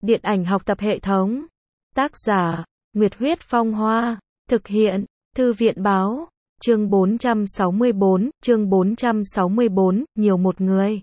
Điện ảnh học tập hệ thống. Tác giả, Nguyệt Huyết Phong Hoa. Thực hiện, Thư viện Báo. Chương 464, nhiều một người.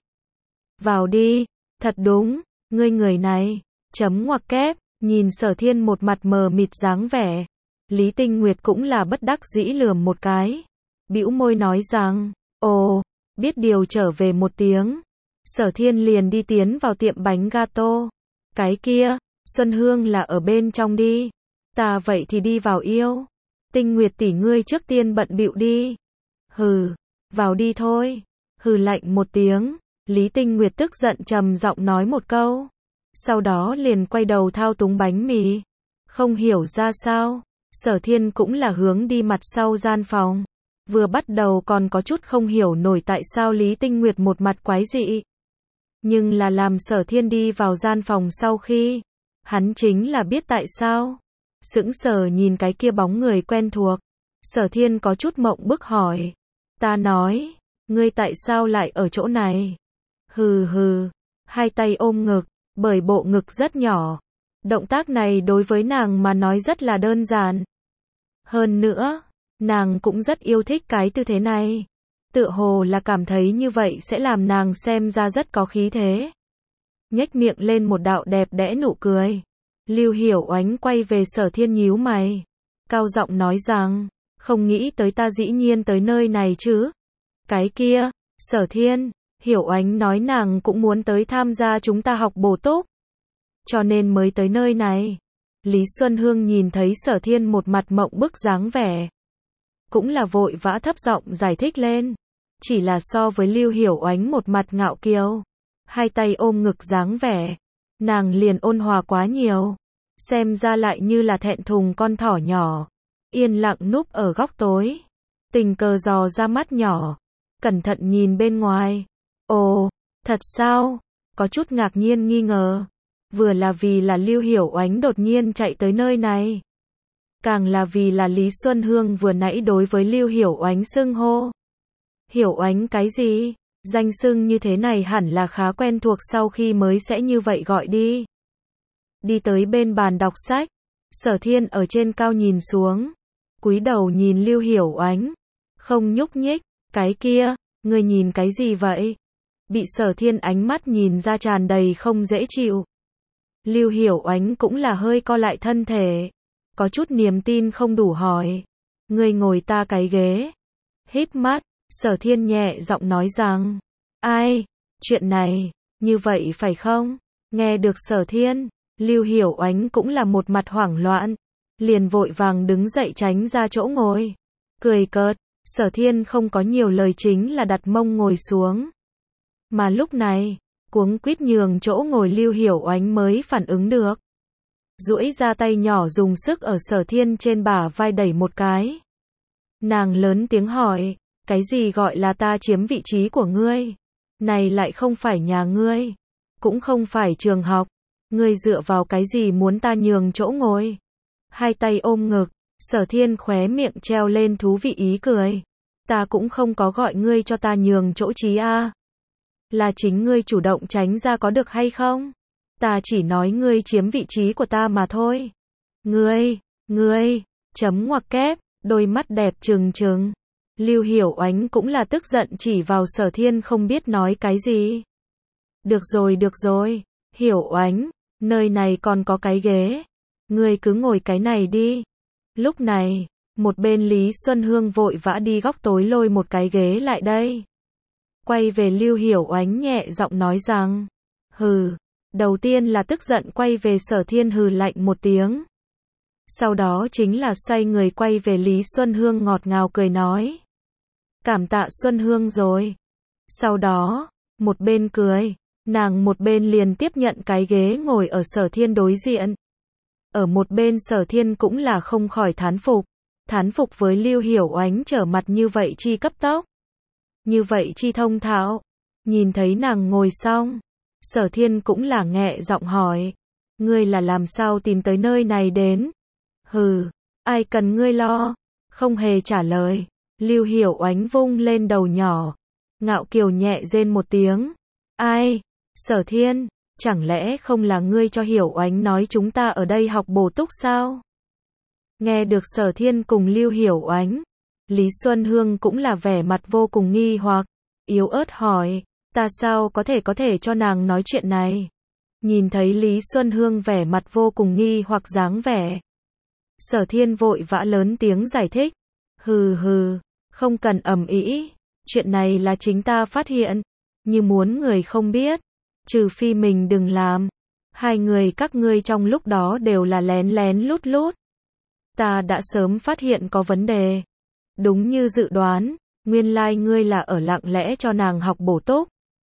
Vào đi, thật đúng, ngươi người này, chấm ngoặc kép, nhìn Sở Thiên một mặt mờ mịt dáng vẻ. Lý Tinh Nguyệt cũng là bất đắc dĩ lườm một cái. Bĩu môi nói rằng, ồ, biết điều trở về một tiếng. Sở Thiên liền đi tiến vào tiệm bánh gato. Cái kia, Xuân Hương là ở bên trong đi. Ta vậy thì đi vào yêu. Tinh Nguyệt tỷ ngươi trước tiên bận bịu đi. Hừ, vào đi thôi. Hừ lạnh một tiếng. Lý Tinh Nguyệt tức giận trầm giọng nói một câu. Sau đó liền quay đầu thao túng bánh mì. Không hiểu ra sao, Sở Thiên cũng là hướng đi mặt sau gian phòng. Vừa bắt đầu còn có chút không hiểu nổi tại sao Lý Tinh Nguyệt một mặt quái dị. Nhưng là làm Sở Thiên đi vào gian phòng sau khi, hắn chính là biết tại sao. Sững sờ nhìn cái kia bóng người quen thuộc. Sở Thiên có chút mộng bức hỏi. Ta nói, ngươi tại sao lại ở chỗ này? Hừ hừ, hai tay ôm ngực, bởi bộ ngực rất nhỏ. Động tác này đối với nàng mà nói rất là đơn giản. Hơn nữa, nàng cũng rất yêu thích cái tư thế này. Tựa hồ là cảm thấy như vậy sẽ làm nàng xem ra rất có khí thế. Nhếch miệng lên một đạo đẹp đẽ nụ cười. Lưu Hiểu Oánh quay về Sở Thiên nhíu mày. Cao giọng nói rằng, không nghĩ tới ta dĩ nhiên tới nơi này chứ. Cái kia, Sở Thiên, Hiểu Oánh nói nàng cũng muốn tới tham gia chúng ta học bổ túc. Cho nên mới tới nơi này. Lý Xuân Hương nhìn thấy Sở Thiên một mặt mộng bức dáng vẻ. Cũng là vội vã thấp giọng giải thích lên. Chỉ là so với Lưu Hiểu Oánh một mặt ngạo kiều, hai tay ôm ngực dáng vẻ, nàng liền ôn hòa quá nhiều. Xem ra lại như là thẹn thùng con thỏ nhỏ, yên lặng núp ở góc tối. Tình cờ dò ra mắt nhỏ, cẩn thận nhìn bên ngoài. Ồ, thật sao? Có chút ngạc nhiên nghi ngờ. Vừa là vì là Lưu Hiểu Oánh đột nhiên chạy tới nơi này. Càng là vì là Lý Xuân Hương vừa nãy đối với Lưu Hiểu Oánh xưng hô. Hiểu Oánh cái gì? Danh xưng như thế này hẳn là khá quen thuộc sau khi mới sẽ như vậy gọi đi. Đi tới bên bàn đọc sách. Sở Thiên ở trên cao nhìn xuống. Cúi đầu nhìn Lưu Hiểu Oánh. Không nhúc nhích. Cái kia, ngươi nhìn cái gì vậy? Bị Sở Thiên ánh mắt nhìn ra tràn đầy không dễ chịu. Lưu Hiểu Oánh cũng là hơi co lại thân thể. Có chút niềm tin không đủ hỏi. Ngươi ngồi ta cái ghế. Híp mắt, Sở Thiên nhẹ giọng nói rằng. Ai? Chuyện này, như vậy phải không? Nghe được Sở Thiên, Lưu Hiểu Oánh cũng là một mặt hoảng loạn. Liền vội vàng đứng dậy tránh ra chỗ ngồi. Cười cợt, Sở Thiên không có nhiều lời chính là đặt mông ngồi xuống. Mà lúc này, cuống quýt nhường chỗ ngồi Lưu Hiểu Oánh mới phản ứng được. Duỗi ra tay nhỏ dùng sức ở Sở Thiên trên bả vai đẩy một cái. Nàng lớn tiếng hỏi, cái gì gọi là ta chiếm vị trí của ngươi? Này lại không phải nhà ngươi, cũng không phải trường học, ngươi dựa vào cái gì muốn ta nhường chỗ ngồi? Hai tay ôm ngực, Sở Thiên khóe miệng treo lên thú vị ý cười. Ta cũng không có gọi ngươi cho ta nhường chỗ trí a. Là chính ngươi chủ động tránh ra có được hay không? Ta chỉ nói ngươi chiếm vị trí của ta mà thôi. Ngươi, chấm ngoặc kép, đôi mắt đẹp trừng trừng. Lưu Hiểu Oánh cũng là tức giận chỉ vào Sở Thiên không biết nói cái gì. Được rồi, Hiểu Oánh, nơi này còn có cái ghế. Ngươi cứ ngồi cái này đi. Lúc này, một bên Lý Xuân Hương vội vã đi góc tối lôi một cái ghế lại đây. Quay về Lưu Hiểu Oánh nhẹ giọng nói rằng. Hừ, đầu tiên là tức giận quay về Sở Thiên hừ lạnh một tiếng. Sau đó chính là xoay người quay về Lý Xuân Hương ngọt ngào cười nói. Cảm tạ Xuân Hương rồi. Sau đó, một bên cười, nàng một bên liền tiếp nhận cái ghế ngồi ở Sở Thiên đối diện. Ở một bên Sở Thiên cũng là không khỏi thán phục với Lưu Hiểu Oánh trở mặt như vậy chi cấp tốc. Như vậy chi thông thạo. Nhìn thấy nàng ngồi xong, Sở Thiên cũng là nhẹ giọng hỏi. Ngươi là làm sao tìm tới nơi này đến? Hừ, ai cần ngươi lo? Không hề trả lời. Lưu Hiểu Oánh vung lên đầu nhỏ. Ngạo kiều nhẹ rên một tiếng. Ai? Sở Thiên, chẳng lẽ không là ngươi cho Hiểu Oánh nói chúng ta ở đây học bổ túc sao? Nghe được Sở Thiên cùng Lưu Hiểu Oánh, Lý Xuân Hương cũng là vẻ mặt vô cùng nghi hoặc, yếu ớt hỏi, ta sao có thể cho nàng nói chuyện này? Nhìn thấy Lý Xuân Hương vẻ mặt vô cùng nghi hoặc dáng vẻ, Sở Thiên vội vã lớn tiếng giải thích, hừ hừ, không cần ầm ĩ, chuyện này là chính ta phát hiện, như muốn người không biết, trừ phi mình đừng làm, hai người các ngươi trong lúc đó đều là lén lén lút lút. Ta đã sớm phát hiện có vấn đề. Đúng như dự đoán, nguyên lai ngươi là ở lặng lẽ cho nàng học bổ túc.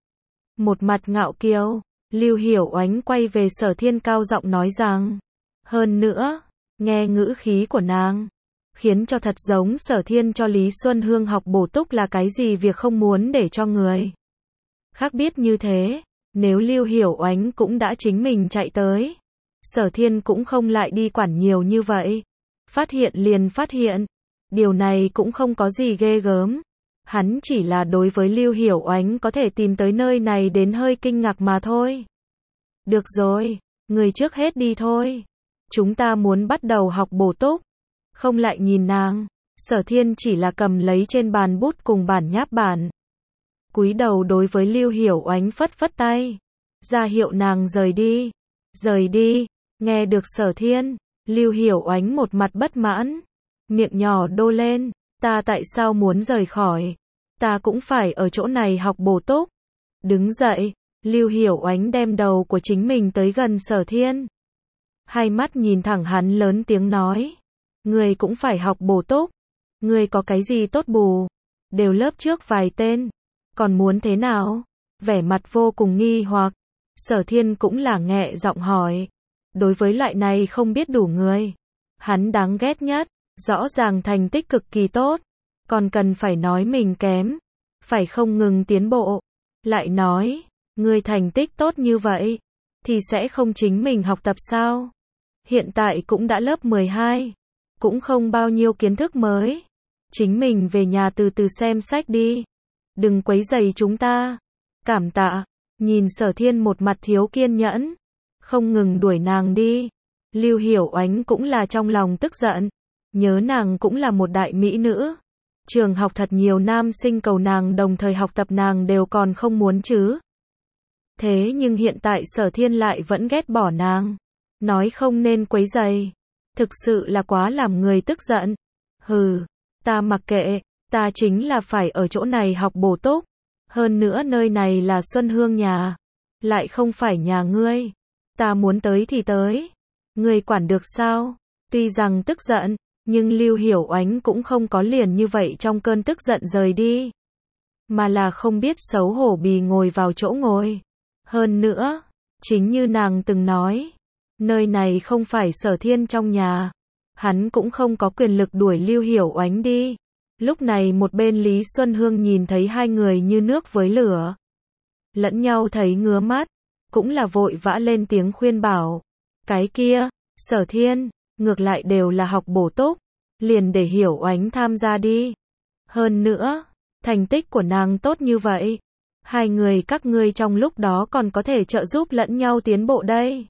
Một mặt ngạo kiêu, Lưu Hiểu Oánh quay về Sở Thiên cao giọng nói rằng, hơn nữa, nghe ngữ khí của nàng, khiến cho thật giống Sở Thiên cho Lý Xuân Hương học bổ túc là cái gì việc không muốn để cho người khác biết như thế. Nếu Lưu Hiểu Oánh cũng đã chính mình chạy tới, Sở Thiên cũng không lại đi quản nhiều như vậy. Phát hiện liền phát hiện, điều này cũng không có gì ghê gớm. Hắn chỉ là đối với Lưu Hiểu Oánh có thể tìm tới nơi này đến hơi kinh ngạc mà thôi. Được rồi, người trước hết đi thôi. Chúng ta muốn bắt đầu học bổ túc. Không lại nhìn nàng, Sở Thiên chỉ là cầm lấy trên bàn bút cùng bản nháp bản. Cúi đầu đối với Lưu Hiểu Oánh phất phất tay, ra hiệu nàng rời đi. Rời đi, nghe được Sở Thiên, Lưu Hiểu Oánh một mặt bất mãn, miệng nhỏ đô lên, ta tại sao muốn rời khỏi? Ta cũng phải ở chỗ này học bổ túc. Đứng dậy, Lưu Hiểu Oánh đem đầu của chính mình tới gần Sở Thiên. Hai mắt nhìn thẳng hắn lớn tiếng nói, ngươi cũng phải học bổ túc. Ngươi có cái gì tốt bù? Đều lớp trước vài tên, còn muốn thế nào? Vẻ mặt vô cùng nghi hoặc, Sở Thiên cũng là nghẹ giọng hỏi. Đối với loại này không biết đủ người, hắn đáng ghét nhất, rõ ràng thành tích cực kỳ tốt, còn cần phải nói mình kém, phải không ngừng tiến bộ. Lại nói, ngươi thành tích tốt như vậy, thì sẽ không chính mình học tập sao? Hiện tại cũng đã lớp 12, cũng không bao nhiêu kiến thức mới. Chính mình về nhà từ từ xem sách đi. Đừng quấy rầy chúng ta. Cảm tạ. Nhìn Sở Thiên một mặt thiếu kiên nhẫn, không ngừng đuổi nàng đi. Lưu Hiểu Oánh cũng là trong lòng tức giận. Nhớ nàng cũng là một đại mỹ nữ. Trường học thật nhiều nam sinh cầu nàng đồng thời học tập nàng đều còn không muốn chứ. Thế nhưng hiện tại Sở Thiên lại vẫn ghét bỏ nàng. Nói không nên quấy rầy. Thực sự là quá làm người tức giận. Hừ, ta mặc kệ, ta chính là phải ở chỗ này học bổ túc. Hơn nữa nơi này là Xuân Hương nhà, lại không phải nhà ngươi. Ta muốn tới thì tới. Ngươi quản được sao? Tuy rằng tức giận, nhưng Lưu Hiểu Oánh cũng không có liền như vậy trong cơn tức giận rời đi. Mà là không biết xấu hổ bì ngồi vào chỗ ngồi. Hơn nữa, chính như nàng từng nói, nơi này không phải Sở Thiên trong nhà. Hắn cũng không có quyền lực đuổi Lưu Hiểu Oánh đi. Lúc này một bên Lý Xuân Hương nhìn thấy hai người như nước với lửa, lẫn nhau thấy ngứa mắt, cũng là vội vã lên tiếng khuyên bảo. Cái kia, Sở Thiên, ngược lại đều là học bổ túc, liền để Hiểu Oánh tham gia đi. Hơn nữa, thành tích của nàng tốt như vậy, hai người các ngươi trong lúc đó còn có thể trợ giúp lẫn nhau tiến bộ đây.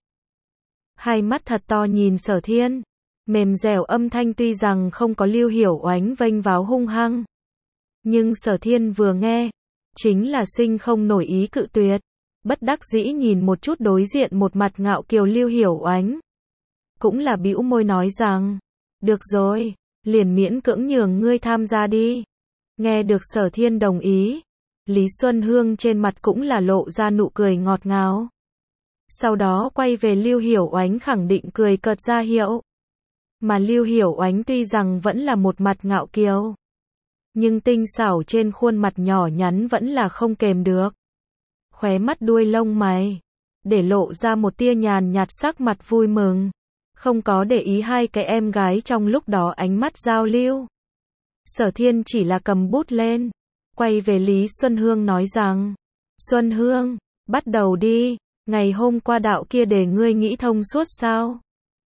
Hai mắt thật to nhìn Sở Thiên, mềm dẻo âm thanh tuy rằng không có Lưu Hiểu Oánh vênh váo hung hăng, nhưng Sở Thiên vừa nghe, chính là sinh không nổi ý cự tuyệt. Bất đắc dĩ nhìn một chút đối diện một mặt ngạo kiều Lưu Hiểu Oánh, cũng là bĩu môi nói rằng, được rồi, liền miễn cưỡng nhường ngươi tham gia đi. Nghe được Sở Thiên đồng ý, Lý Xuân Hương trên mặt cũng là lộ ra nụ cười ngọt ngào. Sau đó quay về Lưu Hiểu Oánh khẳng định cười cợt ra hiệu. Mà Lưu Hiểu Oánh tuy rằng vẫn là một mặt ngạo kiều, nhưng tinh xảo trên khuôn mặt nhỏ nhắn vẫn là không kềm được. Khóe mắt đuôi lông mày, để lộ ra một tia nhàn nhạt sắc mặt vui mừng. Không có để ý hai cái em gái trong lúc đó ánh mắt giao lưu. Sở Thiên chỉ là cầm bút lên, quay về Lý Xuân Hương nói rằng, Xuân Hương, bắt đầu đi, ngày hôm qua đạo kia đề ngươi nghĩ thông suốt sao?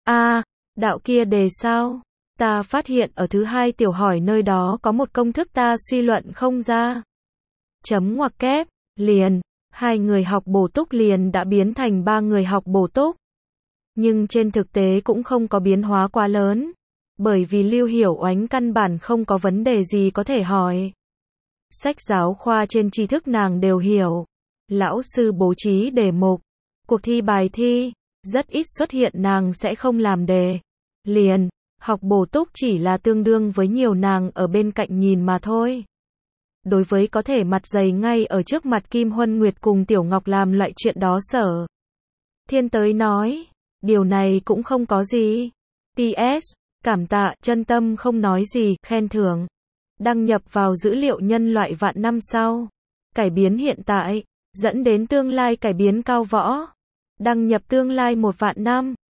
Đạo kia đề sao? Ta phát hiện ở thứ hai tiểu hỏi nơi đó có một công thức ta suy luận không ra. Chấm ngoặc kép, liền, 2 người học bổ túc liền đã biến thành 3 người học bổ túc. Nhưng trên thực tế cũng không có biến hóa quá lớn, bởi vì Lưu Hiểu Oánh căn bản không có vấn đề gì có thể hỏi. Sách giáo khoa trên tri thức nàng đều hiểu. Lão sư bố trí đề mục, cuộc thi bài thi, rất ít xuất hiện nàng sẽ không làm đề. Liền, học bổ túc chỉ là tương đương với nhiều nàng ở bên cạnh nhìn mà thôi. Đối với có thể mặt dày ngay ở trước mặt Kim Huân Nguyệt cùng Tiểu Ngọc làm loại chuyện đó Sở Thiên tới nói, điều này cũng không có gì. PS, cảm tạ, chân tâm không nói gì, khen thưởng. Đăng nhập vào dữ liệu nhân loại vạn năm sau. Cải biến hiện tại, dẫn đến tương lai cải biến cao võ. Đăng nhập tương lai 1 vạn năm.